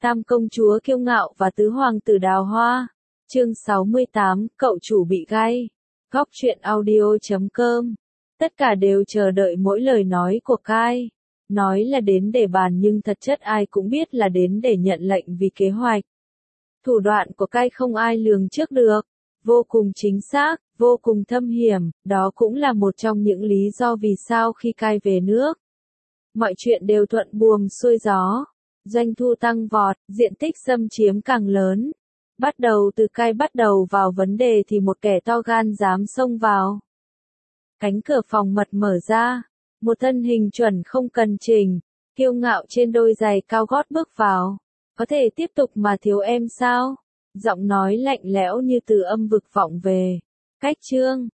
Tam công chúa kiêu ngạo và tứ hoàng tử đào hoa. Chương 68, cậu chủ bị gay. Góc truyện audio.com. Tất cả đều chờ đợi mỗi lời nói của Kai. Nói là đến để bàn nhưng thật chất ai cũng biết là đến để nhận lệnh vì kế hoạch. Thủ đoạn của Kai không ai lường trước được. Vô cùng chính xác, vô cùng thâm hiểm, đó cũng là một trong những lý do vì sao khi Kai về nước. Mọi chuyện đều thuận buồm xuôi gió. Doanh thu tăng vọt, diện tích xâm chiếm càng lớn. Bắt đầu từ Kai bắt đầu vào vấn đề thì một kẻ to gan dám xông vào. Cánh cửa phòng mật mở ra, một thân hình chuẩn không cần chỉnh, kiêu ngạo trên đôi giày cao gót bước vào. Có thể tiếp tục mà thiếu em sao? Giọng nói lạnh lẽo như từ âm vực vọng về. Cách Trương,